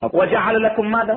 وجعل لكم ماذا؟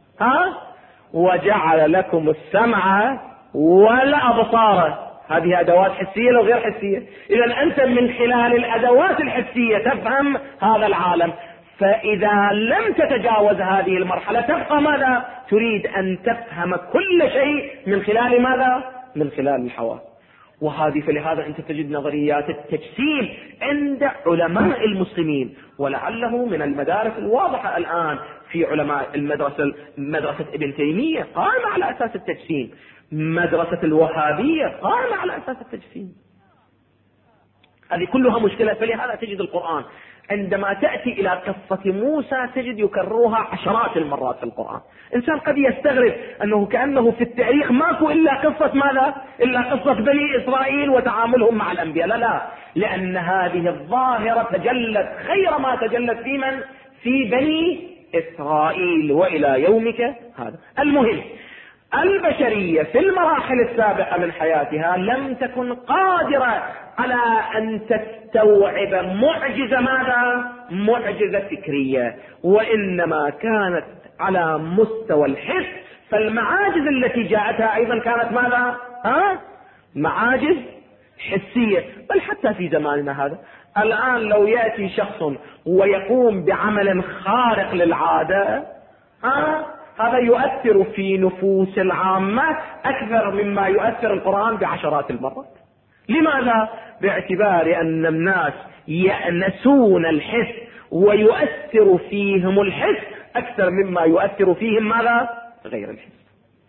وجعل لكم السمع والأبصار. هذه أدوات حسية لو غير حسية. إذا أنت من خلال الأدوات الحسية تفهم هذا العالم. فإذا لم تتجاوز هذه المرحلة تبقى ماذا؟ تريد أن تفهم كل شيء من خلال ماذا؟ من خلال الحواس. وهذه فلهذا أنت تجد نظريات التجسيم عند علماء المسلمين، ولعله من المدارس الواضحة الآن في علماء مدرسة ابن تيمية قائمة على أساس التجسيم، مدرسة الوهابية قائمة على أساس التجسيم. هذه كلها مشكلة. فلهذا تجد القرآن عندما تأتي إلى قصة موسى تجد يكررها عشرات المرات في القرآن. إنسان قد يستغرب أنه كأنه في التاريخ ماكو إلا قصة ماذا؟ إلا قصة بني إسرائيل وتعاملهم مع الأنبياء. لا، لأن هذه الظاهرة تجلت خير ما تجلت في من؟ في بني إسرائيل وإلى يومك هذا. المهم، البشرية في المراحل السابقة من حياتها لم تكن قادرة على أن تستوعب معجزة ماذا؟ معجزة فكرية، وإنما كانت على مستوى الحس. فالمعاجز التي جاءتها أيضا كانت ماذا؟ معاجز حسية. بل حتى في زماننا هذا الآن لو يأتي شخص ويقوم بعمل خارق للعادة هذا يؤثر في نفوس العامة أكثر مما يؤثر القرآن بعشرات المرات. لماذا؟ باعتبار أن الناس يأنسون الحس ويؤثر فيهم الحس أكثر مما يؤثر فيهم ماذا؟ غير الحس.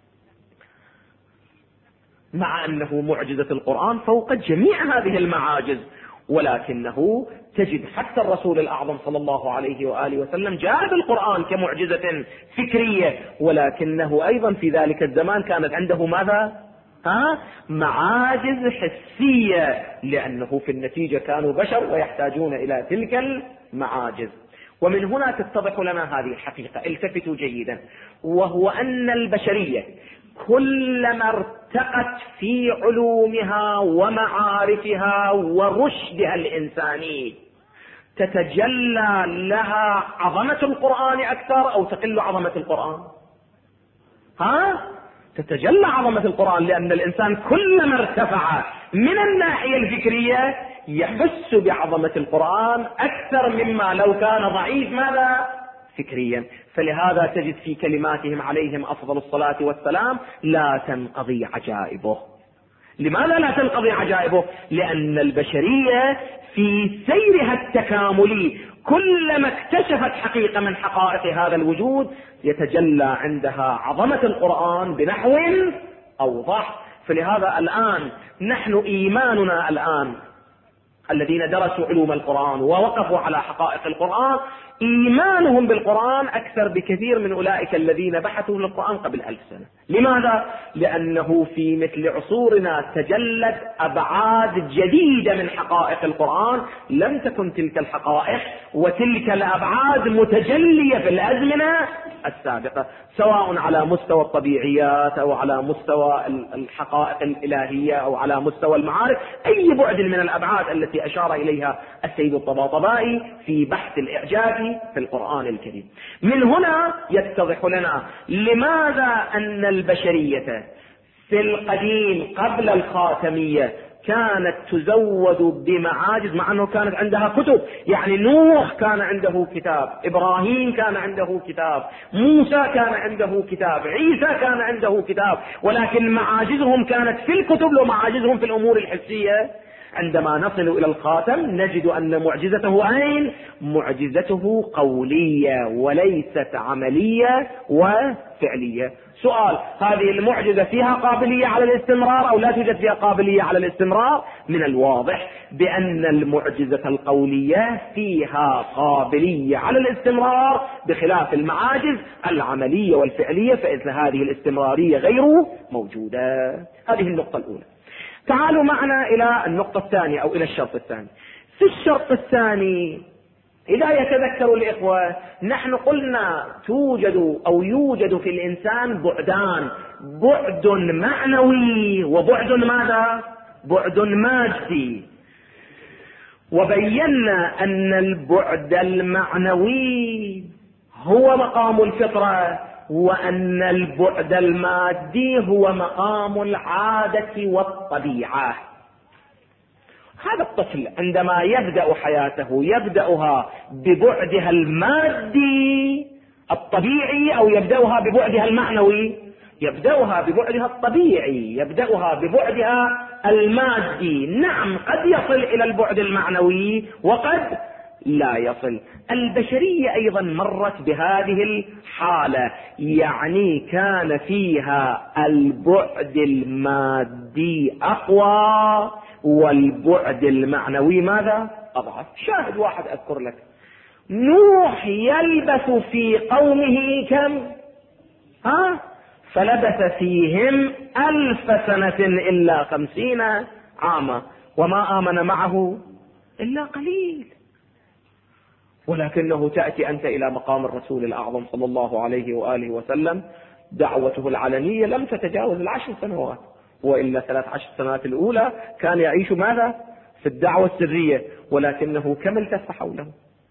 مع أنه معجزة القرآن فوق جميع هذه المعاجز، ولكنه تجد حتى الرسول الأعظم صلى الله عليه وآله وسلم جاء بالقرآن كمعجزة فكرية، ولكنه أيضا في ذلك الزمان كانت عنده ماذا؟ معاجز حسية، لأنه في النتيجة كانوا بشر ويحتاجون إلى تلك المعاجز. ومن هنا تتضح لنا هذه الحقيقة، التفتوا جيدا، وهو أن البشرية كلما ارتقت في علومها ومعارفها ورشدها الإنساني تتجلى لها عظمة القرآن أكثر أو تقل عظمة القرآن؟ تتجلى عظمة القرآن، لأن الإنسان كلما ارتفع من الناحية الفكرية يحس بعظمة القرآن أكثر مما لو كان ضعيف ماذا؟ فكريا. فلهذا تجد في كلماتهم عليهم أفضل الصلاة والسلام لا تنقضي عجائبه. لماذا لا تنقضي عجائبه؟ لأن البشرية في سيرها التكاملي كلما اكتشفت حقيقة من حقائق هذا الوجود يتجلى عندها عظمة القرآن بنحو أوضح. فلهذا الآن نحن إيماننا الآن الذين درسوا علوم القرآن ووقفوا على حقائق القرآن إيمانهم بالقرآن أكثر بكثير من أولئك الذين بحثوا للقرآن قبل 1000 سنة. لماذا؟ لأنه في مثل عصورنا تجلت أبعاد جديدة من حقائق القرآن لم تكن تلك الحقائق وتلك الأبعاد متجلية في الأزمنة السابقة، سواء على مستوى الطبيعيات أو على مستوى الحقائق الإلهية أو على مستوى المعارف، أي بعد من الأبعاد التي أشار إليها السيد الطباطبائي في بحث الإعجاز في القرآن الكريم. من هنا يتضح لنا لماذا أن البشرية في القديم قبل الخاتمية كانت تزود بمعاجز، مع أنه كانت عندها كتب. يعني نوح كان عنده كتاب، إبراهيم كان عنده كتاب، موسى كان عنده كتاب، عيسى كان عنده كتاب، ولكن معاجزهم كانت في الكتب ومعاجزهم في الأمور الحسية. عندما نصل إلى الخاتم نجد أن معجزته أين؟ معجزته قولية وليست عملية وفعلية. سؤال: هذه المعجزة فيها قابلية على الاستمرار أو لا توجد فيها قابلية على الاستمرار؟ من الواضح بأن المعجزة القولية فيها قابلية على الاستمرار بخلاف المعاجز العملية والفعلية، فإذا هذه الاستمرارية غير موجودة. هذه النقطة الأولى. تعالوا معنا إلى النقطة الثانية أو إلى الشرط الثاني. في الشرط الثاني إذا يتذكر الإخوة نحن قلنا يوجد في الإنسان بعدان، بعد معنوي وبعد ماذا؟ بعد مادي. وبينا أن البعد المعنوي هو مقام الفطرة، وأن البعد المادي هو مقام العادة والطبيعة. هذا الطفل عندما يبدأ حياته يبدأها ببعدها المادي الطبيعي أو يبدأها ببعدها المعنوي؟ يبدأها ببعدها الطبيعي، يبدأها ببعدها المادي. نعم قد يصل إلى البعد المعنوي وقد لا يصل. البشرية أيضا مرت بهذه الحالة، يعني كان فيها البعد المادي أقوى والبعد المعنوي ماذا؟ أضعف. شاهد واحد أذكر لك، نوح يلبث في قومه كم؟ فلبث فيهم 1000 سنة إلا 50 عاما وما آمن معه إلا قليل. ولكنه تأتي أنت إلى مقام الرسول الأعظم صلى الله عليه وآله وسلم، دعوته العلنية لم تتجاوز 10 سنوات، وإلا 13 سنوات الأولى كان يعيش ماذا؟ في الدعوة السرية، ولكنه كم التف حوله؟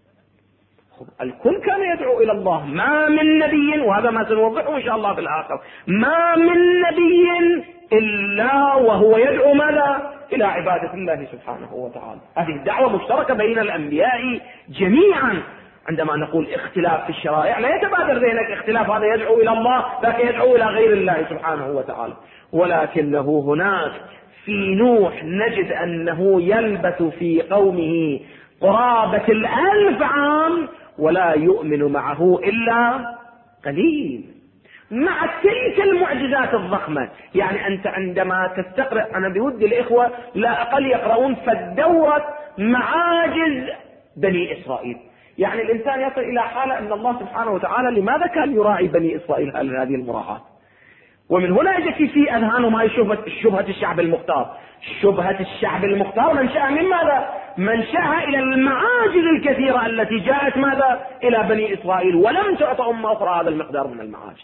الكل كان يدعو إلى الله. ما من نبي، وهذا ما سنوضحه إن شاء الله في الآخر، ما من نبي إلا وهو يدعو ماذا؟ إلى عبادة الله سبحانه وتعالى. هذه الدعوة مشتركة بين الأنبياء جميعا. عندما نقول اختلاف في الشرائع لا يتبادر ذهنك اختلاف هذا يدعو إلى الله ذاك يدعو إلى غير الله سبحانه وتعالى، ولكنه هناك في نوح نجد أنه يلبث في قومه قرابة 1000 عام ولا يؤمن معه إلا قليل، مع تلك المعجزات الضخمة. يعني أنت عندما تستقرأ، أنا بودي الإخوة لا أقل يقرؤون فالدورة معاجز بني إسرائيل. يعني الإنسان يصل إلى حالة أن الله سبحانه وتعالى لماذا كان يراعي بني إسرائيل هذه المراعاة؟ ومن هنا يجي في أذهانهم هذه شبهة الشعب المختار. شبهة الشعب المختار منشأها من ماذا؟ منشأها إلى المعاجز الكثيرة التي جاءت ماذا؟ إلى بني إسرائيل، ولم تعطى أمة أخرى هذا المقدار من المعاجز.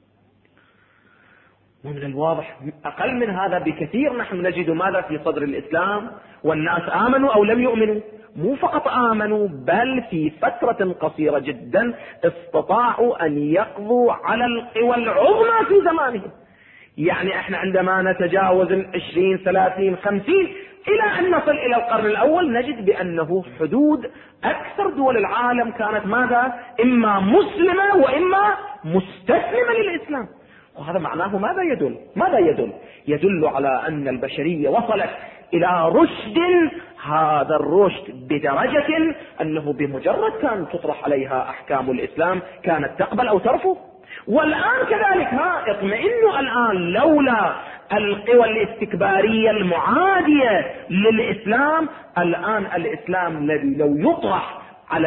ومن الواضح أقل من هذا بكثير نحن نجد ماذا في صدر الإسلام، والناس آمنوا أو لم يؤمنوا. مو فقط آمنوا، بل في فترة قصيرة جدا استطاعوا أن يقضوا على القوى العظمى في زمانهم. يعني احنا عندما نتجاوز 20 30 50 إلى أن نصل إلى القرن الأول نجد بأنه حدود أكثر دول العالم كانت ماذا؟ إما مسلمة وإما مستسلمة للإسلام. وهذا معناه ماذا يدل؟ ماذا يدل؟ يدل على أن البشرية وصلت إلى رشد، هذا الرشد بدرجة أنه بمجرد كان تطرح عليها أحكام الإسلام كانت تقبل أو ترفض. والآن كذلك اطمئنوا الآن، لولا القوى الاستكبارية المعادية للإسلام الآن الإسلام الذي لو يطرح على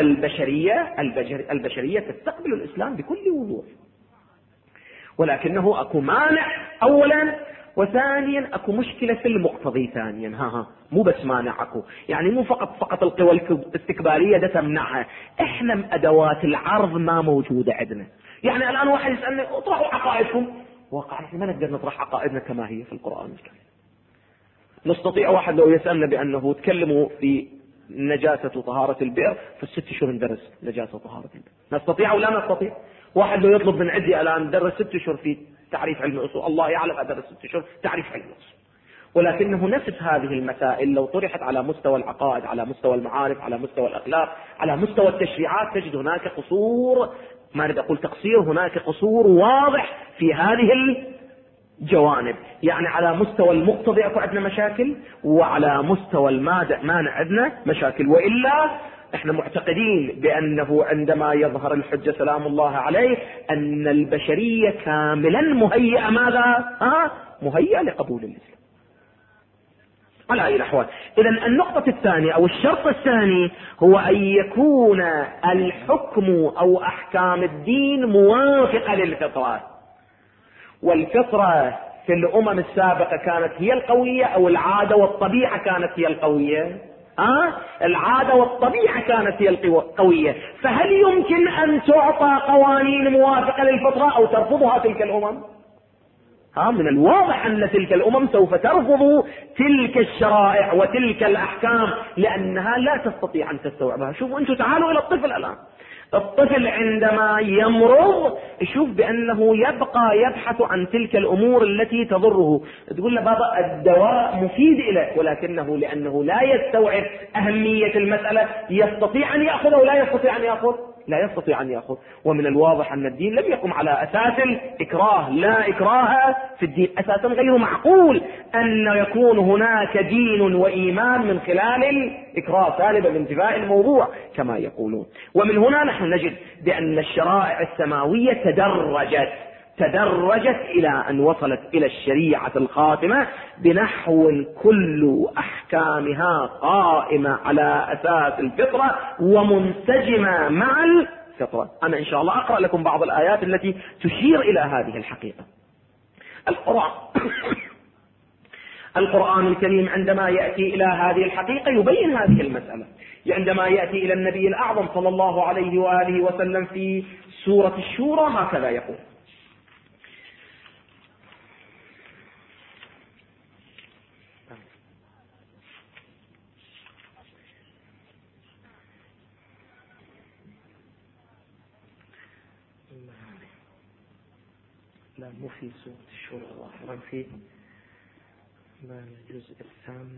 البشرية تستقبل الإسلام بكل وضوح. ولكنه أكو مانع أولا، وثانيا أكو مشكلة في المقتضي ثانيا. مو بس مانع أكو، يعني مو فقط القوى الاستكبارية ده تمنعها، احنا أدوات العرض ما موجودة عندنا. يعني الآن واحد يسألني اطرحوا عقائدكم، واقعا ما نقدر نطرح عقائدنا كما هي في القرآن الكريم. نستطيع واحد لو يسألنا بأنه تكلموا في نجاسة وطهارة البئر في 6 شهور ندرس نجاسة وطهارة البئر، نستطيع أو لا نستطيع؟ واحد لو يطلب من عندي الآن ندرس 6 شهور في تعريف علم الأصول، الله يعلم أدرس 6 شهور تعريف علم الأصول. ولكنه نفس هذه المسائل لو طرحت على مستوى العقائد، على مستوى المعارف، على مستوى الأخلاق، على مستوى التشريعات، تجد هناك قصور، ما نريد أقول تقصير، هناك قصور واضح في هذه الجوانب. يعني على مستوى المقتضي أكو عندنا مشاكل، وعلى مستوى المانع عندنا مشاكل. وإلا احنا معتقدين بأنه عندما يظهر الحجة سلام الله عليه أن البشرية كاملا مهيئة ماذا؟ مهيئة لقبول الإسلام على أي الأحوال. إذن النقطة الثانية أو الشرط الثاني هو أن يكون الحكم أو أحكام الدين موافقة للفطرة. والفطرة في الأمم السابقة كانت هي القوية، أو العادة والطبيعة كانت هي القوية؟ العادة والطبيعة كانت هي القوية. فهل يمكن أن تعطى قوانين موافقة للفطرة أو ترفضها تلك الأمم؟ من الواضح أن تلك الأمم سوف ترفض تلك الشرائع وتلك الأحكام لأنها لا تستطيع أن تستوعبها. شوفوا أنتم تعالوا إلى الطفل الآن. الطفل عندما يمرض يشوف بأنه يبقى يبحث عن تلك الأمور التي تضره. تقول له بابا الدواء مفيد لك، ولكنه لأنه لا يستوعب أهمية المسألة يستطيع أن يأخذ أو لا يستطيع أن يأخذ؟ لا يستطيع أن يأخذ. ومن الواضح أن الدين لم يقم على أساس الإكراه، لا إكراه في الدين، أساسا غير معقول أن يكون هناك دين وإيمان من خلال الإكراه سالبا بانتفاء الموضوع كما يقولون. ومن هنا نحن نجد بأن الشرائع السماوية تدرجت إلى أن وصلت إلى الشريعة الخاتمة بنحو كل أحكامها قائمة على أساس الفطرة ومنسجمة مع الفطرة. أنا إن شاء الله أقرأ لكم بعض الآيات التي تشير إلى هذه الحقيقة. القرآن الكريم عندما يأتي إلى هذه الحقيقة يبين هذه المسألة. عندما يأتي إلى النبي الأعظم صلى الله عليه وآله وسلم في سورة الشورى هكذا يقول: لا مو في سورة الشورى، ظاهرا في الجزء الثامن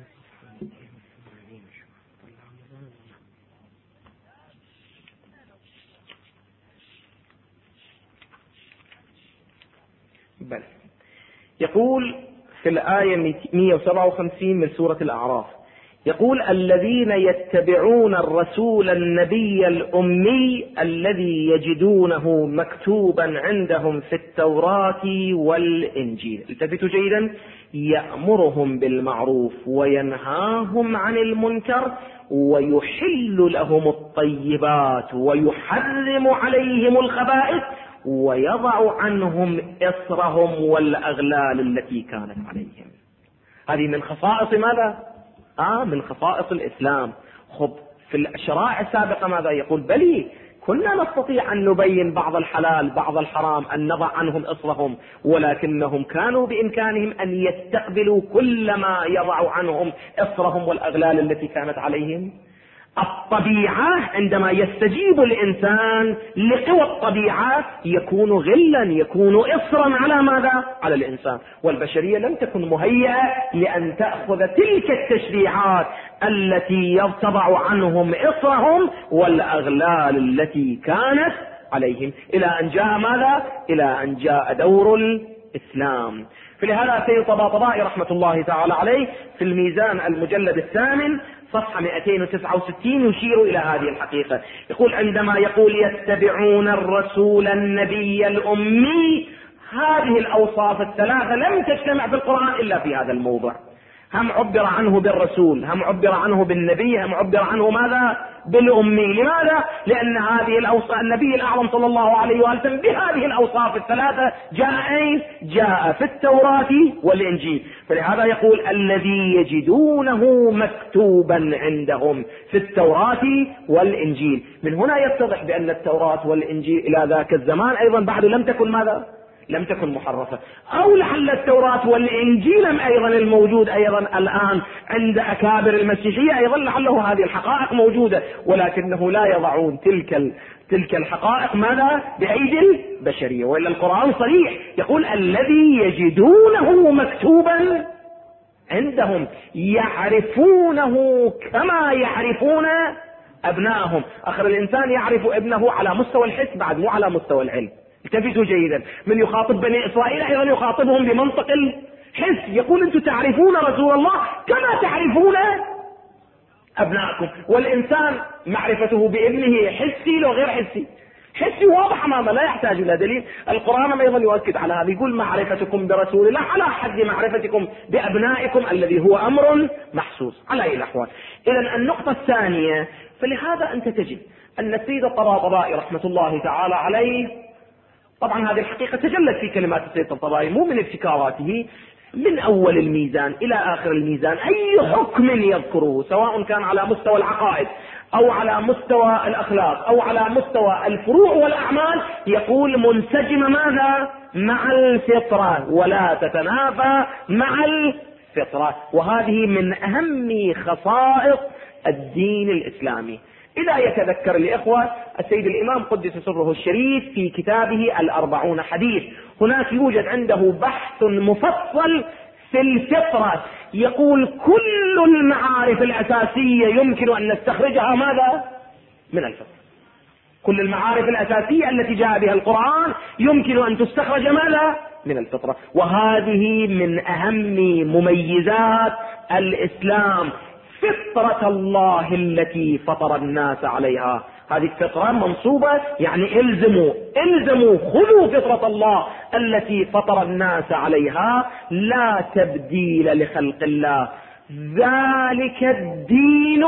بل يقول في الآية 157 من سورة الأعراف، يقول: الذين يتبعون الرسول النبي الأمي الذي يجدونه مكتوبا عندهم في التوراة والإنجيل. التفتوا جيدا: يأمرهم بالمعروف وينهاهم عن المنكر ويحل لهم الطيبات ويحرم عليهم الخبائث ويضع عنهم إصرهم والأغلال التي كانت عليهم. هذه من خصائص ماذا؟ من خصائص الإسلام. خب في الشرائع السابقة ماذا يقول؟ بلي كنا نستطيع أن نبين بعض الحلال بعض الحرام، أن نضع عنهم إصرهم، ولكنهم كانوا بإمكانهم أن يستقبلوا كل ما يضع عنهم إصرهم والأغلال التي كانت عليهم. الطبيعة عندما يستجيب الإنسان لقوى الطبيعة يكون غلا، يكون إصرا على ماذا؟ على الإنسان. والبشرية لم تكن مهيئة لأن تأخذ تلك التشريعات التي تضع عنهم إصرهم والأغلال التي كانت عليهم، إلى أن جاء ماذا؟ إلى أن جاء دور الإسلام. فلهذا سيد طباطبائي رحمة الله تعالى عليه في الميزان المجلد الثامن صفحة 269 يشير إلى هذه الحقيقة. يقول: عندما يقول يتبعون الرسول النبي الأمي، هذه الأوصاف الثلاثة لم تجتمع في القرآن إلا في هذا الموضع. هم عبر عنه بالرسول، هم عبر عنه بالنبي، هم عبر عنه ماذا؟ بالأمي. لماذا؟ لأن هذه الأوصاف النبي الأعظم صلى الله عليه وسلم بهذه الأوصاف الثلاثة جاء في التوراة والإنجيل. فلهذا يقول: الذي يجدونه مكتوبا عندهم في التوراة والإنجيل. من هنا يتضح بأن التوراة والإنجيل إلى ذاك الزمان أيضا بعد لم تكن ماذا؟ لم تكن محرفة. أو لعل التوراة والإنجيل أيضا الموجود أيضا الآن عند أكابر المسيحية أيضا لعله هذه الحقائق موجودة، ولكنه لا يضعون تلك الحقائق ماذا؟ بأيدي البشرية. وإلا القرآن صريح يقول: الذي يجدونه مكتوبا عندهم يعرفونه كما يعرفون أبنائهم. آخر الإنسان يعرف ابنه على مستوى الحس بعد، مو على مستوى العلم. التفتوا جيدا: من يخاطب بني إسرائيل أيضا يخاطبهم بمنطق الحس. يقول: أنتم تعرفون رسول الله كما تعرفون أبنائكم. والإنسان معرفته بابنه حسي لو غير حسي؟ حسي واضح أمامه لا يحتاج إلى دليل. القرآن أيضا يؤكد على هذا، يقول: معرفتكم برسول الله على حد معرفتكم بأبنائكم الذي هو أمر محسوس على أي الأحوال. إذن النقطة الثانية، فلهذا أنت تجد أن السيد الطباطبائي رحمة الله تعالى عليه، طبعا هذه الحقيقة تجلت في كلمات السيد الطباطبائي مو من ابتكاراته، من أول الميزان إلى آخر الميزان أي حكم يذكره سواء كان على مستوى العقائد أو على مستوى الأخلاق أو على مستوى الفروع والأعمال يقول منسجم ماذا؟ مع الفطرة ولا تتنافى مع الفطرة. وهذه من أهم خصائص الدين الإسلامي. إذا يتذكر الإخوة السيد الإمام قدس سره الشريف في كتابه 40 حديث، هناك يوجد عنده بحث مفصل في الفطرة، يقول كل المعارف الأساسية يمكن أن نستخرجها ماذا؟ من الفطرة. كل المعارف الأساسية التي جاء بها القرآن يمكن أن تستخرج ماذا؟ من الفطرة. وهذه من أهم مميزات الإسلام، فطرة الله التي فطر الناس عليها. هذه الفطرة منصوبة، يعني الزموا خذوا فطرة الله التي فطر الناس عليها، لا تبديل لخلق الله، ذلك الدين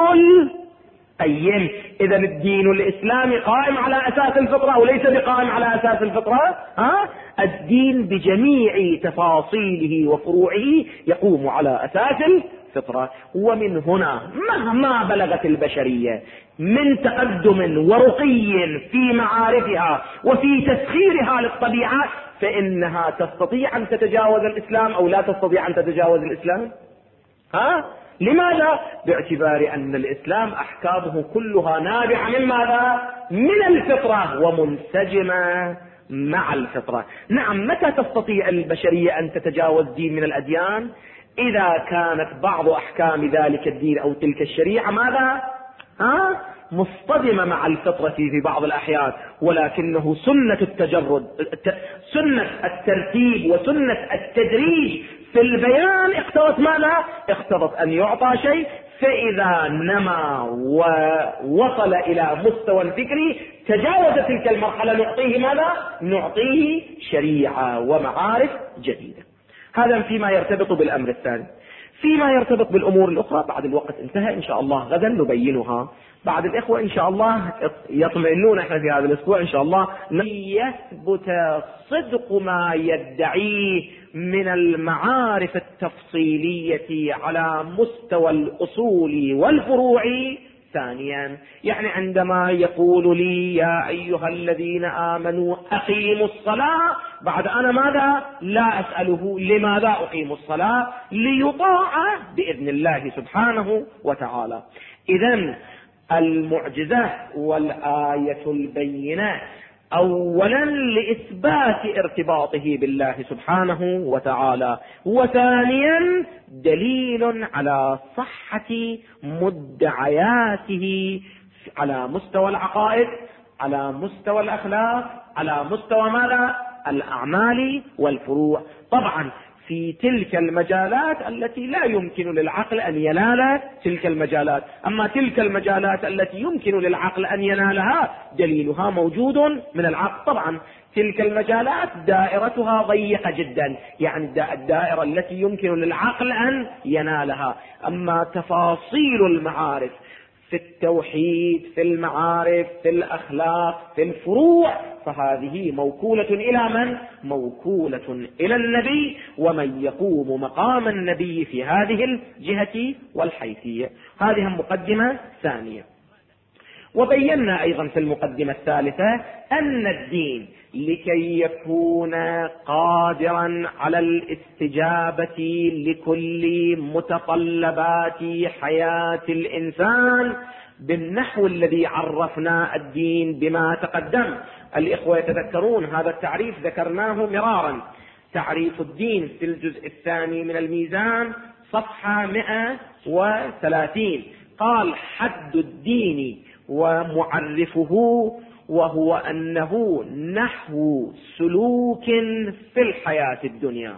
القيم. إذا الدين الإسلامي قائم على أساس الفطرة وليس بقائم على أساس الفطرة. الدين بجميع تفاصيله وفروعه يقوم على أساس الفطرة. ومن هنا مهما بلغت البشرية من تقدم ورقي في معارفها وفي تسخيرها للطبيعة، فإنها تستطيع أن تتجاوز الإسلام أو لا تستطيع أن تتجاوز الإسلام. لماذا؟ باعتبار أن الإسلام أحكامه كلها نابعة من ماذا؟ من الفطرة ومنسجمة مع الفطرة. نعم، متى تستطيع البشرية أن تتجاوز دين من الأديان؟ إذا كانت بعض أحكام ذلك الدين أو تلك الشريعة ماذا؟ مصطدمة مع الفطرة في بعض الأحيان، ولكنه سنة التجرد، سنة الترتيب وسنة التدريج في البيان اقتضت ماذا؟ اقتضت أن يعطى شيء، فإذا نما ووصل إلى مستوى فكري تجاوز تلك المرحلة نعطيه ماذا؟ نعطيه شريعة ومعارف جديدة. هذا فيما يرتبط بالأمر الثاني. فيما يرتبط بالأمور الأخرى بعد الوقت انتهى إن شاء الله، غدا نبينها. بعد الإخوة إن شاء الله يطمئنون احنا في هذا الأسبوع إن شاء الله يثبت صدق ما يدعيه من المعارف التفصيلية على مستوى الأصول والفروع. ثانيا، يعني عندما يقول لي يا أيها الذين آمنوا أقيموا الصلاة، بعد أنا ماذا؟ لا أسأله لماذا أقيم الصلاة؟ ليطاع بإذن الله سبحانه وتعالى. إذن المعجزة والآية البينة أولا لإثبات ارتباطه بالله سبحانه وتعالى، وثانيا دليل على صحة مدعياته على مستوى العقائد، على مستوى الأخلاق، على مستوى ماذا؟ الأعمال والفروع. طبعا في تلك المجالات التي لا يمكن للعقل أن ينال تلك المجالات، أما تلك المجالات التي يمكن للعقل أن ينالها دليلها موجود من العقل. طبعا تلك المجالات دائرتها ضيقة جدا، يعني الدائرة التي يمكن للعقل أن ينالها. أما تفاصيل المعارف في التوحيد، في المعارف، في الأخلاق، في الفروع، فهذه موكولة إلى من؟ موكولة إلى النبي، ومن يقوم مقام النبي في هذه الجهة والحيثية. هذه مقدمة ثانية. وبينا أيضا في المقدمة الثالثة أن الدين لكي يكون قادرا على الاستجابة لكل متطلبات حياة الإنسان بالنحو الذي عرفنا الدين بما تقدم. الإخوة يتذكرون هذا التعريف ذكرناه مرارا. تعريف الدين في الجزء الثاني من الميزان صفحة 130 قال: حد الدين ومعرفه وهو أنه نحو سلوك في الحياة الدنيا.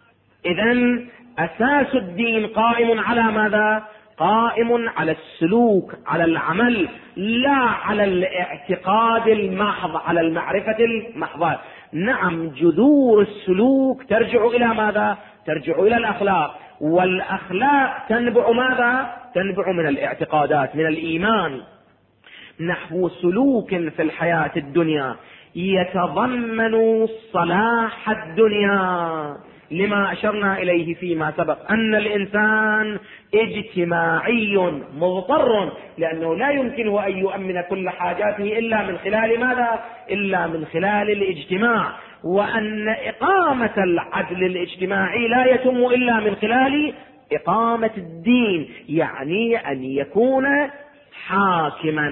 إذن أساس الدين قائم على ماذا؟ قائم على السلوك، على العمل، لا على الاعتقاد المحض، على المعرفة المحضة. نعم، جذور السلوك ترجع إلى ماذا؟ ترجع إلى الأخلاق، والأخلاق تنبع ماذا؟ تنبع من الاعتقادات، من الإيمان. نحو سلوك في الحياة الدنيا يتضمن صلاح الدنيا، لما أشرنا إليه فيما سبق أن الإنسان اجتماعي مضطر، لأنه لا يمكنه أن يؤمن كل حاجاته إلا من خلال ماذا؟ إلا من خلال الاجتماع، وأن إقامة العدل الاجتماعي لا يتم إلا من خلال إقامة الدين، يعني أن يكون حاكما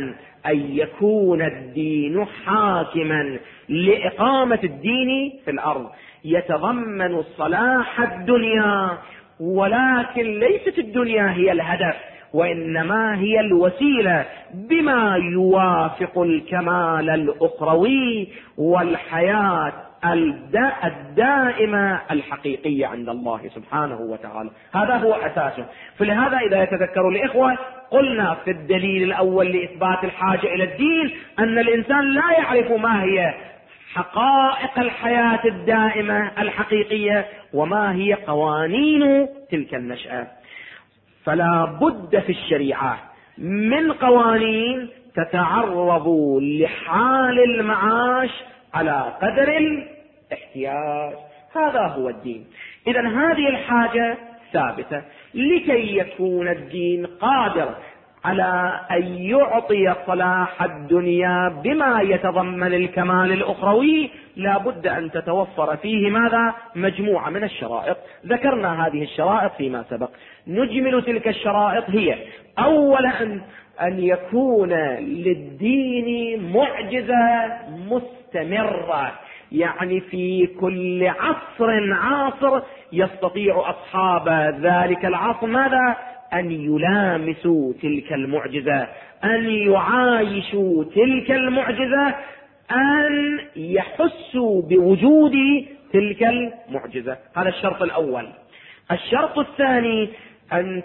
أن يكون الدين حاكما لإقامة الدين في الأرض، يتضمن صلاح الدنيا، ولكن ليست الدنيا هي الهدف، وإنما هي الوسيلة بما يوافق الكمال الأخروي والحياة الدائمة الحقيقية عند الله سبحانه وتعالى. هذا هو أساسه. فلهذا إذا يتذكر الإخوة قلنا في الدليل الأول لإثبات الحاجة إلى الدين أن الإنسان لا يعرف ما هي حقائق الحياة الدائمة الحقيقية وما هي قوانين تلك النشأة. فلا بد في الشريعة من قوانين تتعرض لحال المعاش على قدر الاحتياج. هذا هو الدين. إذن هذه الحاجة ثابتة. لكي يكون الدين قادر على أن يعطي صلاح الدنيا بما يتضمن الكمال الأخروي لا بد أن تتوفر فيه ماذا؟ مجموعة من الشرائط. ذكرنا هذه الشرائط فيما سبق. نجمل تلك الشرائط هي: أولا أن يكون للدين معجزة مستمرة، يعني في كل عصر يستطيع أصحاب ذلك العصر ماذا؟ أن يلامسوا تلك المعجزة، أن يعايشوا تلك المعجزة، أن يحسوا بوجود تلك المعجزة. هذا الشرط الأول. الشرط الثاني أن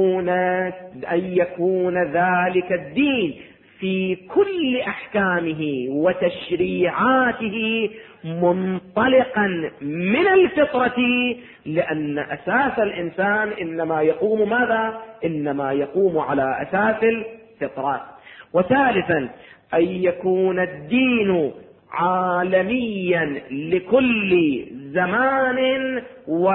يكون ذلك الدين في كل أحكامه وتشريعاته منطلقا من الفطرة، لأن أساس الإنسان إنما يقوم ماذا؟ إنما يقوم على أساس الفطرة. وثالثا أن يكون الدين عالميا لكل زمان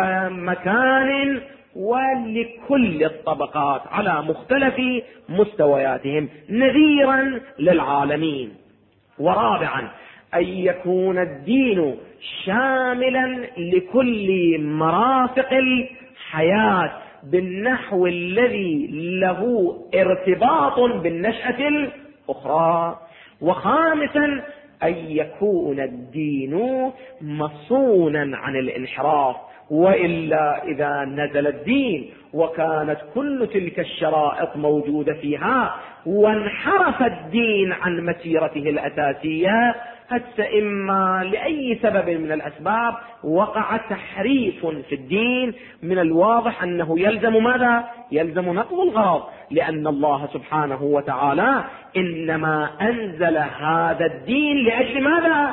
ومكان ولكل الطبقات على مختلف مستوياتهم نذيرا للعالمين. ورابعا أن يكون الدين شاملا لكل مرافق الحياة بالنحو الذي له ارتباط بالنشأة الأخرى. وخامسا أن يكون الدين مصونا عن الانحراف، وإلا إذا نزل الدين وكانت كل تلك الشرائط موجودة فيها وانحرف الدين عن مسيرته الأساسية، حتى إما لأي سبب من الأسباب وقع تحريف في الدين، من الواضح أنه يلزم ماذا؟ يلزم نقض الغرض، لأن الله سبحانه وتعالى إنما أنزل هذا الدين لأجل ماذا؟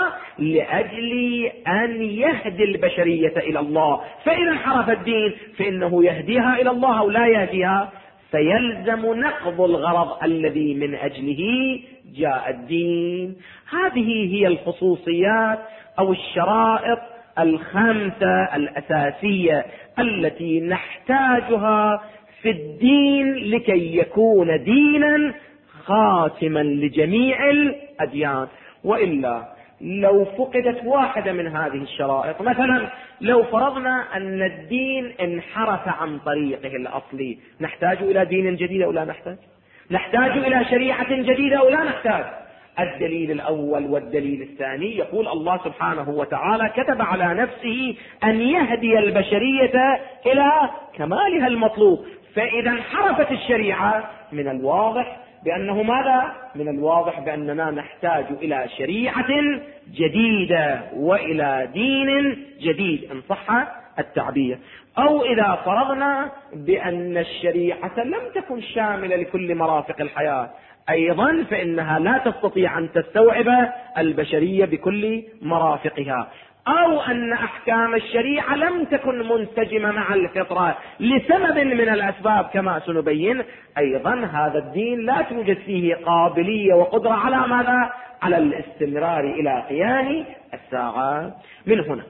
لأجل أن يهدي البشرية إلى الله. فإذا انحرف الدين فإنه يهديها إلى الله أو لا يهديها، فيلزم نقض الغرض الذي من أجله جاء الدين. هذه هي الخصوصيات أو الشرائط الخمسة الأساسية التي نحتاجها في الدين لكي يكون دينا خاتما لجميع الأديان. وإلا لو فقدت واحدة من هذه الشرائط، مثلا لو فرضنا أن الدين انحرف عن طريقه الأصلي، نحتاج إلى دين جديد أو لا نحتاج؟ نحتاج إلى شريعة جديدة أو لا نحتاج؟ الدليل الأول والدليل الثاني يقول الله سبحانه وتعالى كتب على نفسه أن يهدي البشرية إلى كمالها المطلوب. فإذا انحرفت الشريعة من الواضح بأنه ماذا؟ من الواضح بأننا نحتاج إلى شريعة جديدة وإلى دين جديد إن صح التعبير. أو إذا فرضنا بأن الشريعة لم تكن شاملة لكل مرافق الحياة أيضا، فإنها لا تستطيع أن تستوعب البشرية بكل مرافقها، أو أن أحكام الشريعة لم تكن منسجمة مع الفطرة لسبب من الأسباب كما سنبين، أيضا هذا الدين لا توجد فيه قابلية وقدرة على ماذا؟ على الاستمرار إلى قيام الساعة. من هنا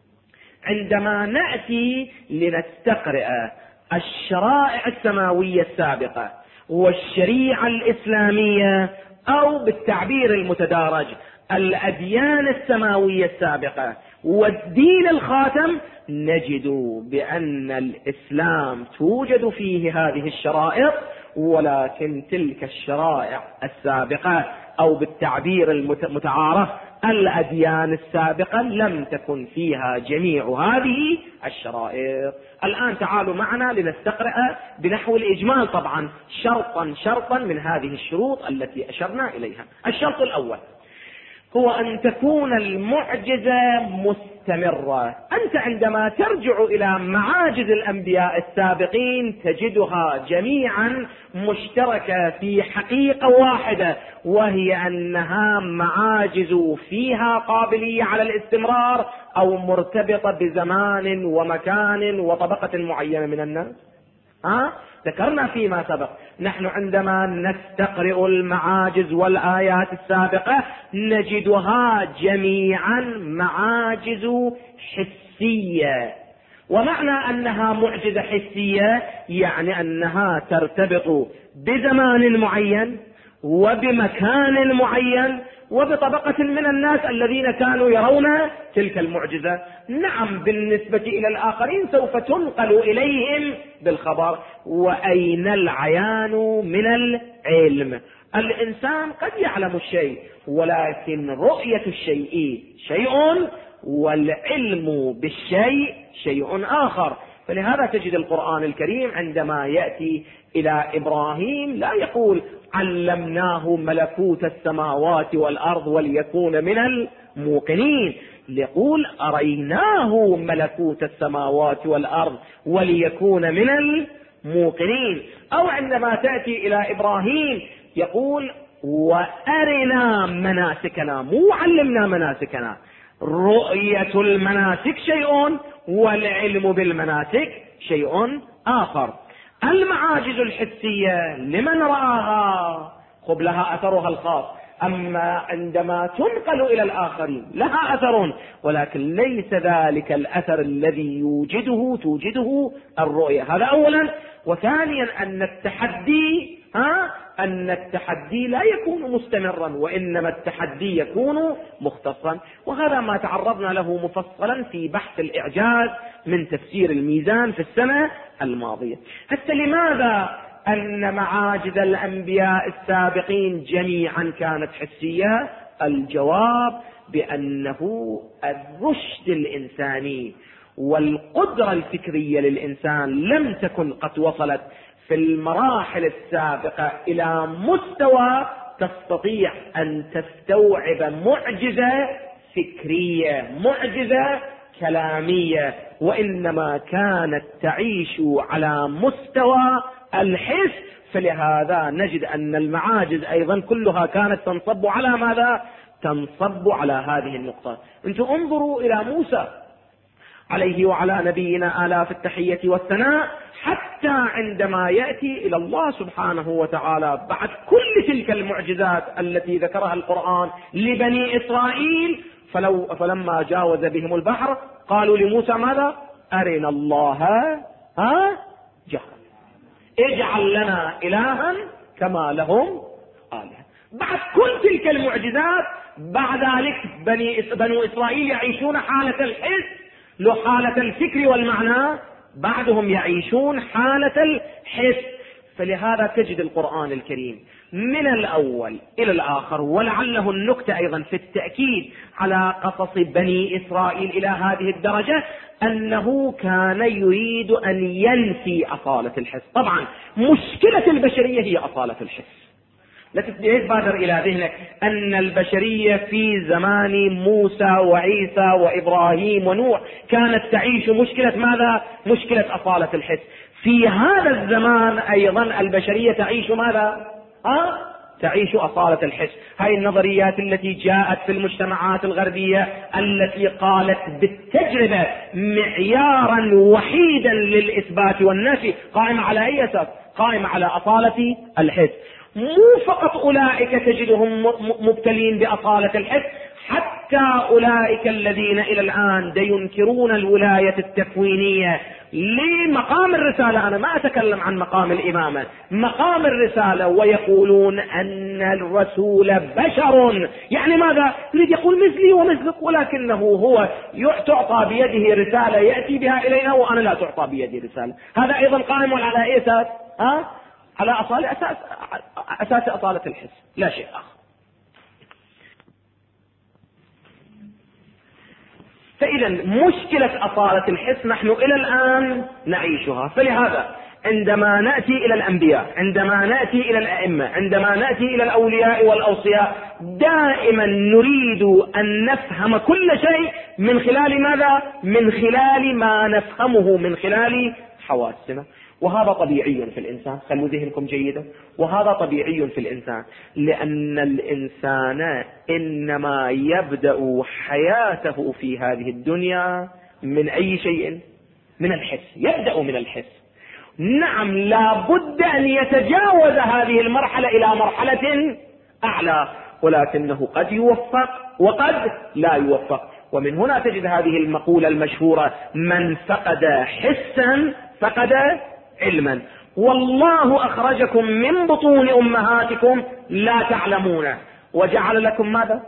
عندما نأتي لنستقرئ الشرائع السماوية السابقة والشريعة الإسلامية، أو بالتعبير المتدارج الأديان السماوية السابقة والدين الخاتم، نجد بأن الإسلام توجد فيه هذه الشرائط ولكن تلك الشرائع السابقة أو بالتعبير المتعارف الأديان السابقة لم تكن فيها جميع هذه الشرائع. الآن تعالوا معنا لنستقرأ بنحو الإجمال طبعا شرطا من هذه الشروط التي أشرنا إليها. الشرط الأول هو أن تكون المعجزة مستمرة. أنت عندما ترجع إلى معاجز الأنبياء السابقين تجدها جميعا مشتركة في حقيقة واحدة، وهي أنها معاجز فيها قابلية على الاستمرار أو مرتبطة بزمان ومكان وطبقة معينة من الناس. ذكرنا فيما سبق نحن عندما نستقرئ المعاجز والآيات السابقة نجدها جميعا معاجز حسية. ومعنى أنها معجزة حسية يعني أنها ترتبط بزمان معين وبمكان معين وبطبقة من الناس الذين كانوا يرون تلك المعجزة. نعم بالنسبة إلى الآخرين سوف تنقل إليهم بالخبر. وأين العيان من العلم؟ الإنسان قد يعلم الشيء ولكن رؤية الشيء شيء والعلم بالشيء شيء آخر. فلهذا تجد القرآن الكريم عندما يأتي إلى إبراهيم لا يقول علمناه ملكوت السماوات والأرض وليكون من الموقنين، يقول أريناه ملكوت السماوات والأرض وليكون من الموقنين. أو عندما تأتي إلى إبراهيم يقول وأرنا مناسكنا، مو علمنا مناسكنا. رؤية المناسك شيء والعلم بالمناسك شيء آخر. المعاجز الحسية لمن رآها خب لها أثرها الخاص، أما عندما تنقل إلى الآخرين لها أثر، ولكن ليس ذلك الأثر الذي توجده الرؤية. هذا أولا. وثانيا أن التحدي لا يكون مستمرا، وإنما التحدي يكون مختصا. وهذا ما تعرضنا له مفصلا في بحث الإعجاز من تفسير الميزان في السنة الماضية. حتى لماذا أن معاجز الأنبياء السابقين جميعا كانت حسية؟ الجواب بأنه الرشد الإنساني والقدرة الفكرية للإنسان لم تكن قد وصلت في المراحل السابقة إلى مستوى تستطيع أن تستوعب معجزة فكرية، معجزة كلامية، وإنما كانت تعيش على مستوى الحس. فلهذا نجد أن المعاجز أيضا كلها كانت تنصب على ماذا؟ تنصب على هذه النقطة. أنتم انظروا إلى موسى عليه وعلى نبينا آلاف التحية والثناء، حتى عندما يأتي إلى الله سبحانه وتعالى بعد كل تلك المعجزات التي ذكرها القرآن لبني إسرائيل، فلما جاوز بهم البحر قالوا لموسى ماذا؟ أرنا الله جهرا اجعل لنا إلها كما لهم آلهة. بعد كل تلك المعجزات بعد ذلك بنو إسرائيل يعيشون حالة الحس، لو حالة الفكر والمعنى، بعدهم يعيشون حالة الحس. فلهذا تجد القرآن الكريم من الأول إلى الآخر، ولعله النكتة أيضا في التأكيد على قصص بني إسرائيل إلى هذه الدرجة أنه كان يريد أن ينفي أصالة الحس. طبعا مشكلة البشرية هي أصالة الحس. لا تبادر إلى ذهنك أن البشرية في زمان موسى وعيسى وإبراهيم ونوح كانت تعيش مشكلة ماذا؟ مشكلة أصالة الحس. في هذا الزمان أيضا البشرية تعيش ماذا؟ تعيش أصالة الحس. هاي النظريات التي جاءت في المجتمعات الغربية التي قالت بالتجربة معيارا وحيدا للإثبات والنفي قائمة على أي أساس؟ قائمة على أصالة الحس. مو فقط أولئك تجدهم مبتلين بأصالة الحس، حتى أولئك الذين إلى الآن ينكرون الولاية التكوينية لمقام الرسالة. أنا ما أتكلم عن مقام الإمامة، مقام الرسالة، ويقولون أن الرسول بشر. يعني ماذا؟ يريد يقول مثلي ومثلك، ولكنه هو تعطى بيده رسالة يأتي بها إلينا وأنا لا تعطى بيدي رسالة. هذا أيضا قائم على أي أساس؟ على أساس أصالة الحس، لا شيء آخر. فإذا مشكلة أصالة الحس نحن إلى الآن نعيشها. فلهذا عندما نأتي إلى الأنبياء، عندما نأتي إلى الأئمة، عندما نأتي إلى الأولياء والأوصياء، دائما نريد أن نفهم كل شيء من خلال ماذا؟ من خلال ما نفهمه من خلال حواسنا. وهذا طبيعي في الإنسان، خلوا ذهنكم جيدا، وهذا طبيعي في الإنسان، لأن الإنسان إنما يبدأ حياته في هذه الدنيا من أي شيء؟ من الحس، يبدأ من الحس. نعم، لا بد أن يتجاوز هذه المرحلة إلى مرحلة أعلى، ولكنه قد يوفق وقد لا يوفق. ومن هنا تجد هذه المقولة المشهورة: من فقد حسا فقد علما. والله أخرجكم من بطون أمهاتكم لا تعلمون وجعل لكم ماذا؟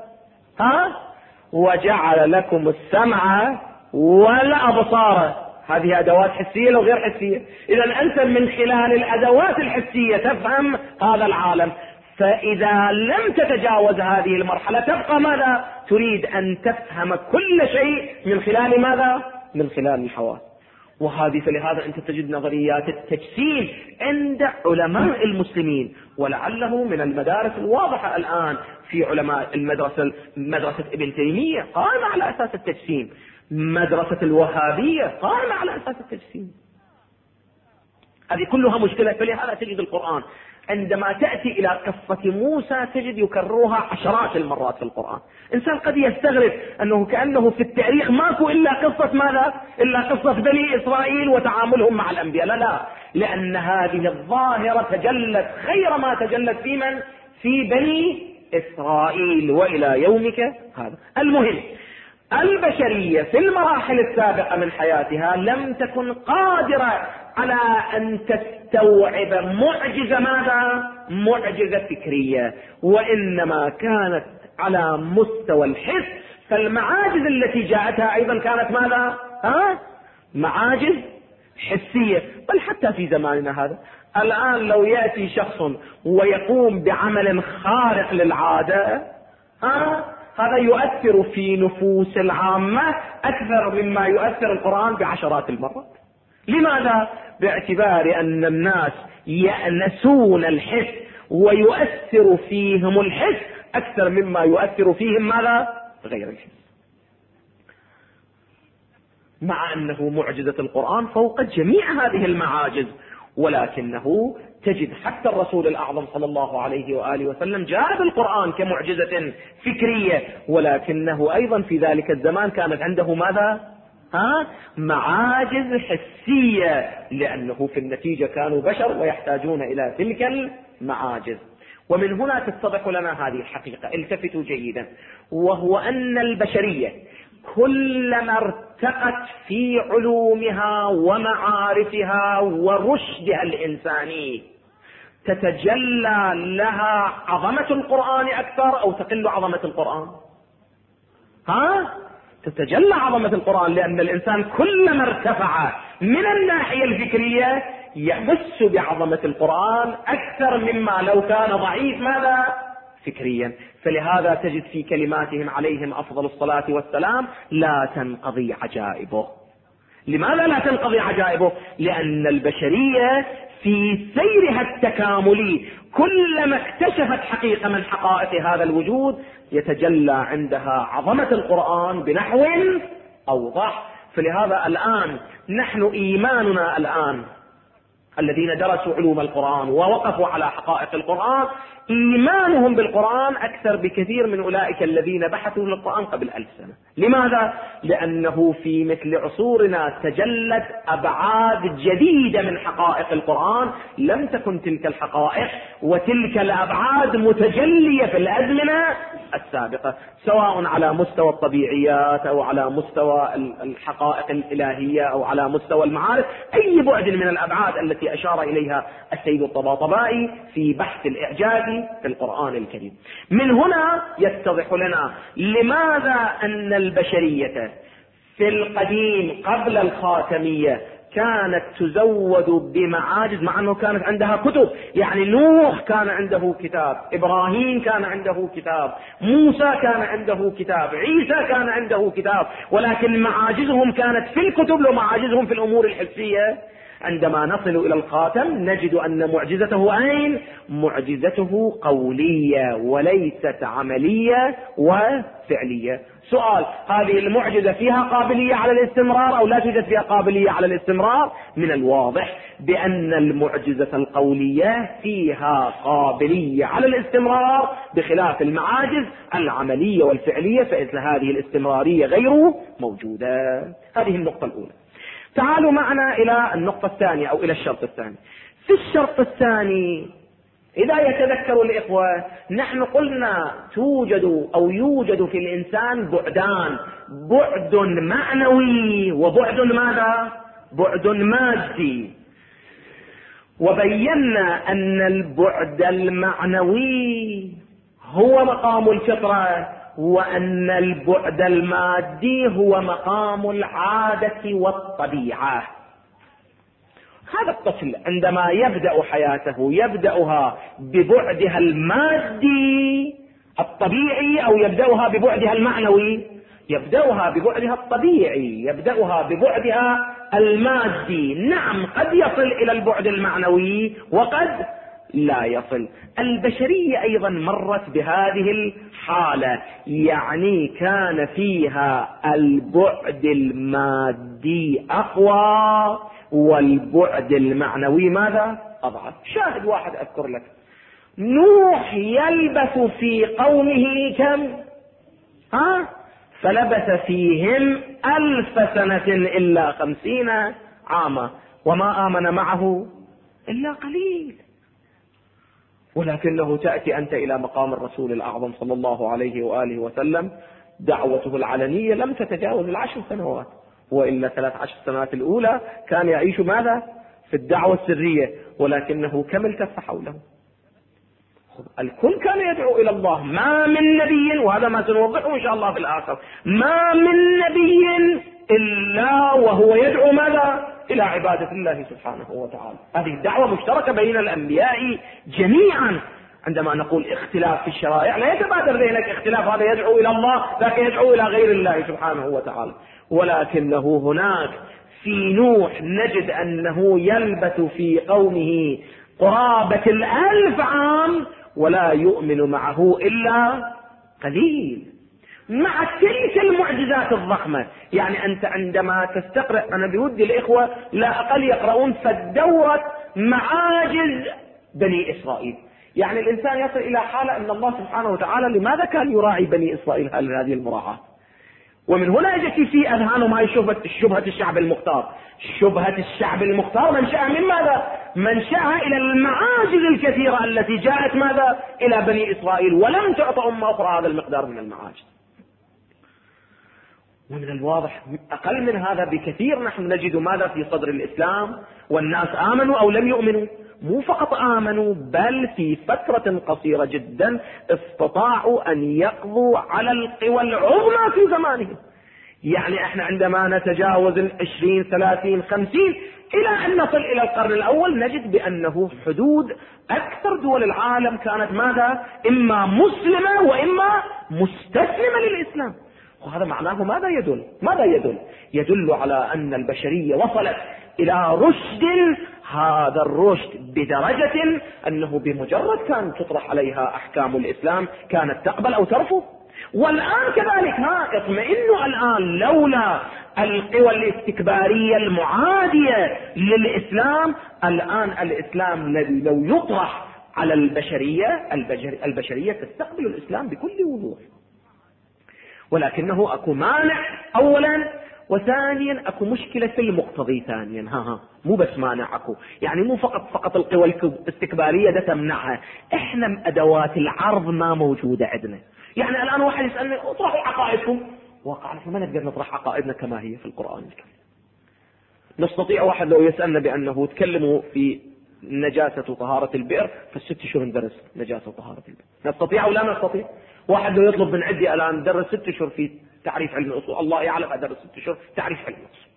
وجعل لكم السمع والأبصار. هذه أدوات حسية لو غير حسية. إذا أنت من خلال الأدوات الحسية تفهم هذا العالم. فإذا لم تتجاوز هذه المرحلة تبقى ماذا؟ تريد أن تفهم كل شيء من خلال ماذا؟ من خلال الحواس. وهذه فلهذا أنت تجد نظريات التجسيم عند علماء المسلمين، ولعله من المدارس الواضحة الآن في علماء مدرسة ابن تيمية قائمة على أساس التجسيم، مدرسة الوهابية قائمة على أساس التجسيم. هذه كلها مشكلة. فلهذا تجد القرآن عندما تأتي إلى قصة موسى تجد يكررها عشرات المرات في القرآن. إنسان قد يستغرب أنه كأنه في التاريخ ماكو إلا قصة ماذا؟ إلا قصة بني إسرائيل وتعاملهم مع الأنبياء. لا، لأن هذه الظاهرة تجلت خير ما تجلت في من؟ في بني إسرائيل وإلى يومك هذا. المهم، البشرية في المراحل السابقة من حياتها لم تكن قادرة على أن تستوعب معجزة ماذا؟ معجزة فكرية، وإنما كانت على مستوى الحس. فالمعاجز التي جاءتها أيضا كانت ماذا؟ معاجز حسية. بل حتى في زماننا هذا الآن لو يأتي شخص ويقوم بعمل خارق للعادة هذا يؤثر في نفوس العامة أكثر مما يؤثر القرآن بعشرات المرات. لماذا؟ باعتبار أن الناس يأنسون الحس ويؤثر فيهم الحس أكثر مما يؤثر فيهم ماذا؟ غير الحس. مع أنه معجزة القرآن فوق جميع هذه المعاجز، ولكنه تجد حتى الرسول الأعظم صلى الله عليه وآله وسلم جاء بالقرآن كمعجزة فكرية، ولكنه أيضا في ذلك الزمان كانت عنده ماذا؟ معاجز حسية، لأنه في النتيجة كانوا بشر ويحتاجون إلى تلك المعاجز. ومن هنا تتضح لنا هذه الحقيقة، التفتوا جيدا، وهو أن البشرية كلما ارتقت في علومها ومعارفها ورشدها الإنساني تتجلى لها عظمة القرآن أكثر أو تقل عظمة القرآن؟ تتجلى عظمة القرآن، لأن الإنسان كلما ارتفع من الناحية الفكرية يحس بعظمة القرآن أكثر مما لو كان ضعيف ماذا؟ فكريا. فلهذا تجد في كلماتهم عليهم أفضل الصلاة والسلام لا تنقضي عجائبه. لماذا لا تنقضي عجائبه؟ لأن البشرية في سيرها التكاملي كلما اكتشفت حقيقة من حقائق هذا الوجود يتجلى عندها عظمة القرآن بنحو أوضح. فلهذا الآن نحن إيماننا الآن الذين درسوا علوم القرآن ووقفوا على حقائق القرآن إيمانهم بالقرآن أكثر بكثير من أولئك الذين بحثوا للقرآن قبل 1000 سنة. لماذا؟ لأنه في مثل عصورنا تجلت أبعاد جديدة من حقائق القرآن لم تكن تلك الحقائق وتلك الأبعاد متجلية في الأزمنة السابقة، سواء على مستوى الطبيعيات أو على مستوى الحقائق الإلهية أو على مستوى المعارف، أي بعد من الأبعاد التي أشار إليها السيد الطباطبائي في بحث الإعجاز في القرآن الكريم. من هنا يتضح لنا لماذا أن البشرية في القديم قبل الخاتمية كانت تزود بمعاجز مع أنه كانت عندها كتب. يعني نوح كان عنده كتاب، إبراهيم كان عنده كتاب، موسى كان عنده كتاب، عيسى كان عنده كتاب، ولكن معاجزهم كانت في الكتب لو معاجزهم في الأمور الحسية. عندما نصل إلى الخاتم نجد أن معجزته أين؟ معجزته قولية وليست عملية وفعلية. سؤال: هذه المعجزة فيها قابلية على الاستمرار أو لا توجد فيها قابلية على الاستمرار؟ من الواضح بأن المعجزة القولية فيها قابلية على الاستمرار بخلاف المعاجز العملية والفعلية، فإذن هذه الاستمرارية غير موجودة. هذه النقطة الأولى. تعالوا معنا إلى النقطة الثانية أو إلى الشرط الثاني. في الشرط الثاني إذا يتذكر الإخوة نحن قلنا يوجد في الإنسان بعدان: بعد معنوي وبعد ماذا؟ بعد مادي. وبينا أن البعد المعنوي هو مقام الفطرة، وأن البعد المادي هو مقام العادة والطبيعة. هذا الطفل عندما يبدأ حياته يبدأها ببعدها المادي الطبيعي أو يبدأها ببعدها المعنوي؟ يبدأها ببعدها الطبيعي، يبدأها ببعدها المادي. نعم، قد يصل إلى البعد المعنوي وقد لا يصل. البشرية أيضا مرت بهذه الحالة، يعني كان فيها البعد المادي أقوى والبعد المعنوي ماذا؟ أضعف. شاهد واحد أذكر لك: نوح يلبث في قومه كم؟ فلبث فيهم 1000 سنة إلا 50 عاما وما آمن معه إلا قليل. ولكنه تأتي أنت إلى مقام الرسول الأعظم صلى الله عليه وآله وسلم، دعوته العلنية لم تتجاوز 10 سنوات، وإلا 13 سنوات الأولى كان يعيش ماذا؟ في الدعوة السرية، ولكنه كم التف حوله. الكل كان يدعو إلى الله. ما من نبي، وهذا ما سنوضحه إن شاء الله في الآخر، ما من نبي إلا وهو يدعو ماذا؟ إلى عبادة الله سبحانه وتعالى. هذه الدعوة مشتركة بين الأنبياء جميعا. عندما نقول اختلاف في الشرائع لا يتبادر ذهنك اختلاف هذا يدعو إلى الله ذاك يدعو إلى غير الله سبحانه وتعالى، ولكنه هناك في نوح نجد أنه يلبث في قومه قرابة 1000 عام ولا يؤمن معه إلا قليل، مع تلك المعجزات الضخمة. يعني أنت عندما تستقرأ، أنا بودي الإخوة لا أقل يقرؤون فالدورة معاجز بني إسرائيل. يعني الإنسان يصل إلى حالة أن الله سبحانه وتعالى لماذا كان يراعي بني إسرائيل هذه المراعاة؟ ومن هنا يجي في أذهانهم هاي شبهة الشعب المختار. شبهة الشعب المختار منشأها من ماذا؟ منشأها إلى المعاجز الكثيرة التي جاءت ماذا؟ إلى بني إسرائيل، ولم تعطى أمة أخرى هذا المقدار من المعاجز. ومن الواضح أقل من هذا بكثير نحن نجد ماذا في صدر الإسلام، والناس آمنوا أو لم يؤمنوا. مو فقط آمنوا، بل في فترة قصيرة جدا استطاعوا أن يقضوا على القوى العظمى في زمانهم. يعني احنا عندما نتجاوز 20 30 50 إلى أن نصل إلى القرن الأول نجد بأنه حدود أكثر دول العالم كانت ماذا؟ إما مسلمة وإما مستسلمة للإسلام. وهذا معناه ماذا يدل؟ ماذا يدل؟ يدل على أن البشرية وصلت إلى رشد، هذا الرشد بدرجة أنه بمجرد كان تطرح عليها أحكام الإسلام كانت تقبل أو ترفض. والآن كذلك اطمئنوا الآن، لولا القوى الاستكبارية المعادية للإسلام الآن الإسلام الذي لو يطرح على البشرية تستقبل الإسلام بكل وضوح. ولكنه أكو مانع أولا، وثانيا أكو مشكلة في المقتضي ثانيا. مو بس مانع أكو، يعني مو فقط القوى الاستكبارية ده تمنعها، احنا أدوات العرض ما موجودة عندنا. يعني الآن واحد يسألني اطرحوا عقائدكم، واقع نحن ما نقدر نطرح عقائدنا كما هي في القرآن الكريم. نستطيع واحد لو يسألنا بأنه تكلموا في نجاسة وطهارة البئر فالست شهور ندرس نجاسة وطهارة البئر، نستطيع أو لا نستطيع؟ واحد لو يطلب من عندي الآن ندرس 6 شهور في تعريف علم الأصول، الله يعلم أدرس 6 شهور تعريف علم الأصول.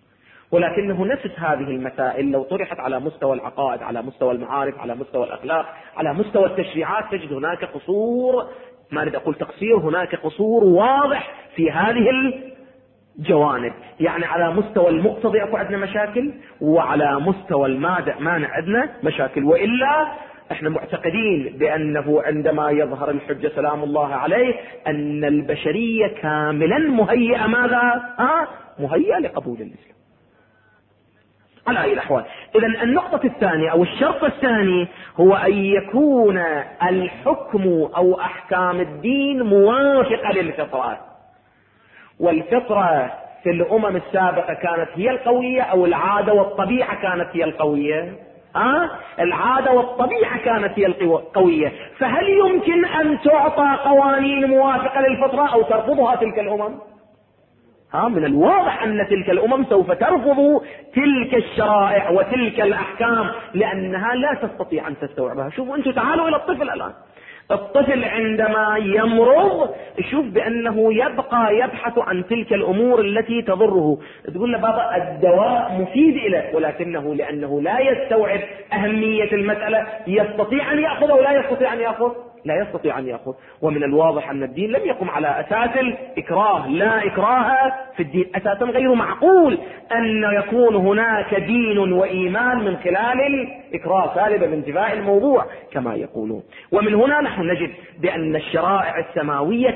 ولكنه نفس هذه المسائل لو طرحت على مستوى العقائد، على مستوى المعارف، على مستوى الأخلاق، على مستوى التشريعات، تجد هناك قصور، ما أريد أقول تقصير، هناك قصور واضح في هذه الجوانب. يعني على مستوى المقتضي أكو عندنا مشاكل، وعلى مستوى المانع عندنا مشاكل. وإلا احنا معتقدين بأنه عندما يظهر الحجة سلام الله عليه أن البشرية كاملا مهيئة ماذا؟ مهيئة لقبول الإسلام على أي الأحوال. إذن النقطة الثانية أو الشرط الثاني هو أن يكون الحكم أو أحكام الدين موافقة للفطرة. والفطرة في الأمم السابقة كانت هي القوية، أو العادة والطبيعة كانت هي القوية؟ العادة والطبيعة كانت هي القوية. فهل يمكن أن تعطى قوانين موافقة للفطرة أو ترفضها تلك الأمم؟ من الواضح أن تلك الأمم سوف ترفض تلك الشرائع وتلك الأحكام لأنها لا تستطيع أن تستوعبها. شوفوا أنتم، تعالوا إلى الطفل الآن. الطفل عندما يمرض يشوف بأنه يبقى يبحث عن تلك الأمور التي تضره. تقول له بابا الدواء مفيد له، ولكنه لأنه لا يستوعب أهمية المسألة يستطيع أن يأخذ أو لا يستطيع أن يأخذ؟ لا يستطيع أن يأخذ. ومن الواضح أن الدين لم يقم على أساس الإكراه، لا إكراه في الدين. أساسا غير معقول أن يكون هناك دين وإيمان من خلال الإكراه، سالبة من انتفاء الموضوع كما يقولون. ومن هنا نحن نجد بأن الشرائع السماوية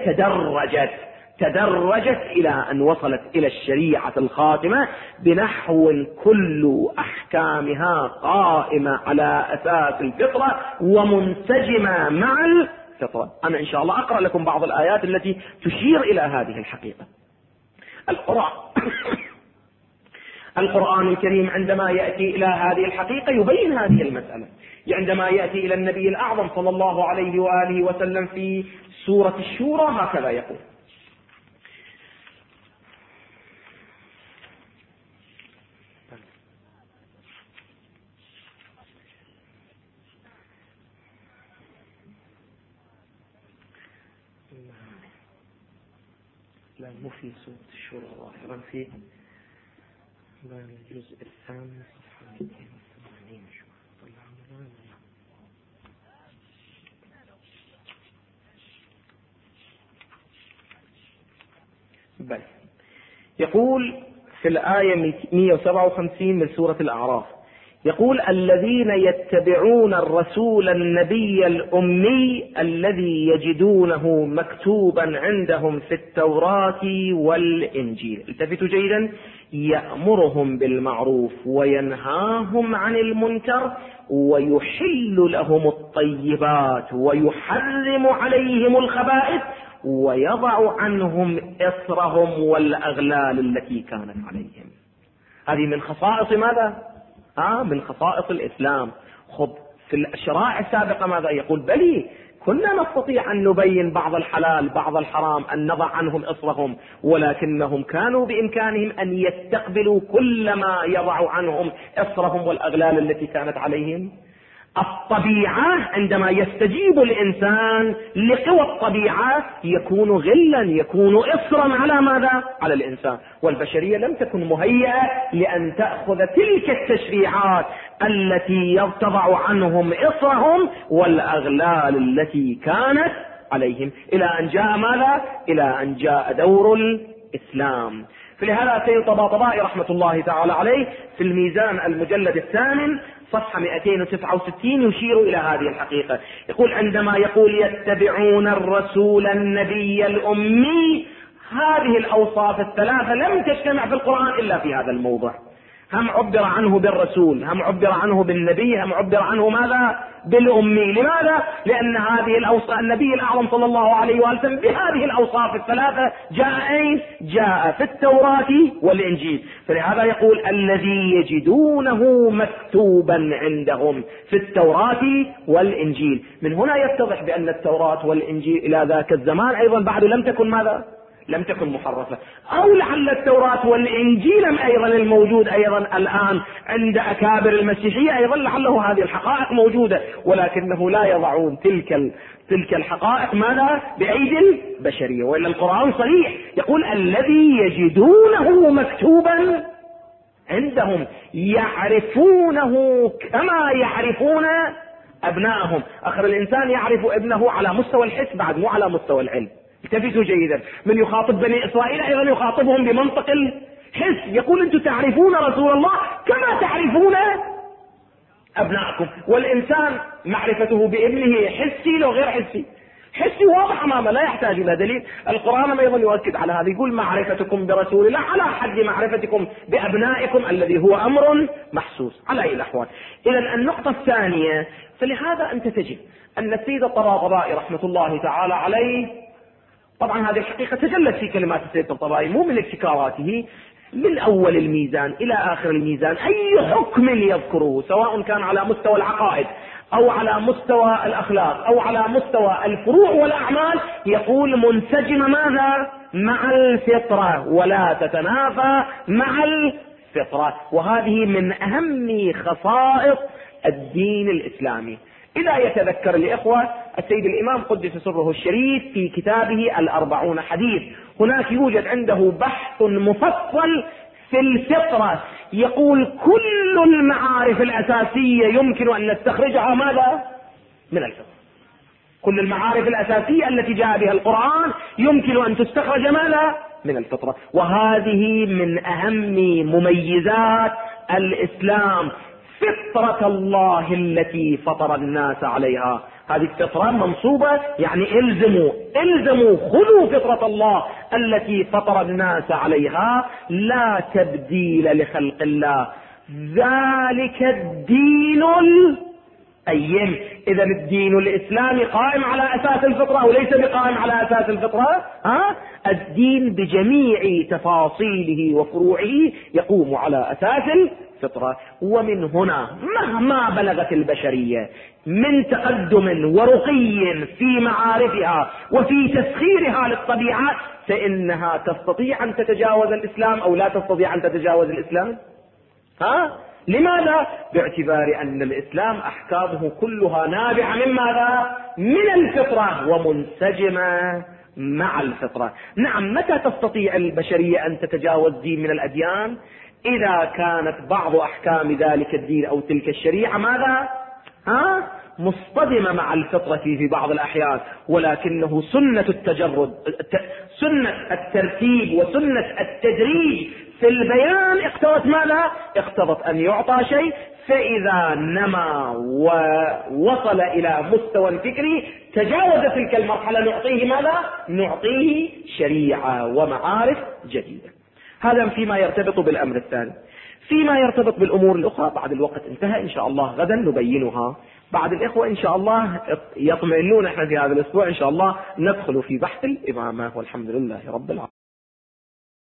تدرجت إلى أن وصلت إلى الشريعة الخاتمة بنحو كل أحكامها قائمة على أساس الفطرة ومنسجمة مع الفطرة. أنا إن شاء الله أقرأ لكم بعض الآيات التي تشير إلى هذه الحقيقة. القرآن الكريم عندما يأتي إلى هذه الحقيقة يبين هذه المسألة. عندما يأتي إلى النبي الأعظم صلى الله عليه وآله وسلم في سورة الشورى هكذا يقول: لا مو في سورة الشورى ظاهرا، في الجزء الثاني صفحة 280. بل يقول في الآية 157 من سورة الأعراف، يقول: الذين يتبعون الرسول النبي الأمي الذي يجدونه مكتوبا عندهم في التوراة والإنجيل. التفتوا جيدا: يأمرهم بالمعروف وينهاهم عن المنكر ويحل لهم الطيبات ويحرم عليهم الخبائث ويضع عنهم إصرهم والأغلال التي كانت عليهم. هذه من خصائص ماذا؟ من خصائص الإسلام. خب في الشرائع السابقة ماذا يقول؟ بلي كنا نستطيع أن نبين بعض الحلال بعض الحرام، أن نضع عنهم إصرهم، ولكنهم كانوا بإمكانهم أن يستقبلوا كل ما يضع عنهم إصرهم والأغلال التي كانت عليهم. الطبيعة عندما يستجيب الإنسان لقوى الطبيعة يكون غلا، يكون إصرا على ماذا؟ على الإنسان. والبشرية لم تكن مهيئة لأن تأخذ تلك التشريعات التي تضع عنهم إصرهم والأغلال التي كانت عليهم، إلى أن جاء ماذا؟ إلى أن جاء دور الإسلام. فلهذا سيد طباطبائي رحمة الله تعالى عليه في الميزان المجلد الثامن صفحة 269 يشير إلى هذه الحقيقة. يقول: عندما يقول يتبعون الرسول النبي الأمي، هذه الأوصاف الثلاثة لم تجتمع في القرآن إلا في هذا الموضع. هم عبر عنه بالرسول، هم عبر عنه بالنبي، هم عبر عنه ماذا؟ بالأمي. لماذا؟ لأن هذه الأوصاف النبي الأعظم صلى الله عليه وسلم بهذه الأوصاف الثلاثة جاء في التوراة والإنجيل. فلهذا يقول: الذي يجدونه مكتوبا عندهم في التوراة والإنجيل. من هنا يتضح بأن التوراة والإنجيل إلى ذاك الزمان أيضا بعد لم تكن ماذا؟ لم تكن محرفة. أو لعل التوراة والإنجيل أيضا الموجود أيضا الآن عند أكابر المسيحية أيضا لعله هذه الحقائق موجودة، ولكنه لا يضعون تلك الحقائق ماذا؟ بأيدي البشرية. وإلا القرآن صريح يقول: الذي يجدونه مكتوبا عندهم يعرفونه كما يعرفون أبنائهم. آخر الإنسان يعرف ابنه على مستوى الحس بعد، مو على مستوى العلم. التفتوا جيدا، من يخاطب بني إسرائيل أيضا يخاطبهم بمنطق الحس، يقول أنتم تعرفون رسول الله كما تعرفون أبنائكم. والإنسان معرفته بابنه حسي لو غير حسي، حسي واضح أمامه لا يحتاج إلى دليل. القرآن أيضا يؤكد على هذا، يقول معرفتكم برسول الله على حد معرفتكم بأبنائكم الذي هو أمر محسوس على أي الأحوال. إذا النقطة الثانية، فلهذا أنت تجد أن السيد الطباطبائي رحمة الله تعالى عليه، طبعا هذه الحقيقة تجلت في كلمات السيد الطباطبائي مو من ابتكاراته، من أول الميزان إلى آخر الميزان أي حكم يذكره سواء كان على مستوى العقائد أو على مستوى الأخلاق أو على مستوى الفروع والأعمال، يقول منسجمة ماذا؟ مع الفطرة ولا تتنافى مع الفطرة. وهذه من أهم خصائص الدين الإسلامي. إذا يتذكر الإخوة السيد الإمام قدس سره الشريف في كتابه 40 حديث، هناك يوجد عنده بحث مفصل في الفطرة، يقول كل المعارف الأساسية يمكن أن نستخرجها ماذا؟ من الفطرة. كل المعارف الأساسية التي جاء بها القرآن يمكن أن تستخرج ماذا؟ من الفطرة. وهذه من أهم مميزات الإسلام، فطرة الله التي فطر الناس عليها. هذه الفطرة منصوبة، يعني الزموا خذوا فطرة الله التي فطر الناس عليها، لا تبديل لخلق الله، ذلك الدين القيم. إذا الدين الإسلامي قائم على أساس الفطرة وليس بقائم على أساس الفطرة. الدين بجميع تفاصيله وفروعه يقوم على أساس الفطرة. ومن هنا مهما بلغت البشرية من تقدم ورقي في معارفها وفي تسخيرها للطبيعة، فإنها تستطيع أن تتجاوز الإسلام أو لا تستطيع أن تتجاوز الإسلام. لماذا؟ باعتبار أن الإسلام أحكامه كلها نابعة من ماذا؟ من الفطرة ومنسجمة مع الفطرة. نعم، متى تستطيع البشرية أن تتجاوز دين من الأديان؟ إذا كانت بعض أحكام ذلك الدين أو تلك الشريعة ماذا؟ مصطدمة مع الفطرة في بعض الأحيان، ولكنه سنة التجرد، سنة الترتيب وسنة التدريج في البيان اقتضت ماذا؟ اقتضت أن يعطى شيء، فإذا نما ووصل إلى مستوى فكري تجاوز تلك المرحلة نعطيه ماذا؟ نعطيه شريعة ومعارف جديدة. هذا فيما يرتبط بالأمر الثاني. فيما يرتبط بالأمور الأخرى بعد الوقت انتهى إن شاء الله، غدا نبينها. بعد الإخوة إن شاء الله يطمئنون، احنا في هذا الأسبوع إن شاء الله ندخل في بحث الإمامة، والحمد لله رب العالمين.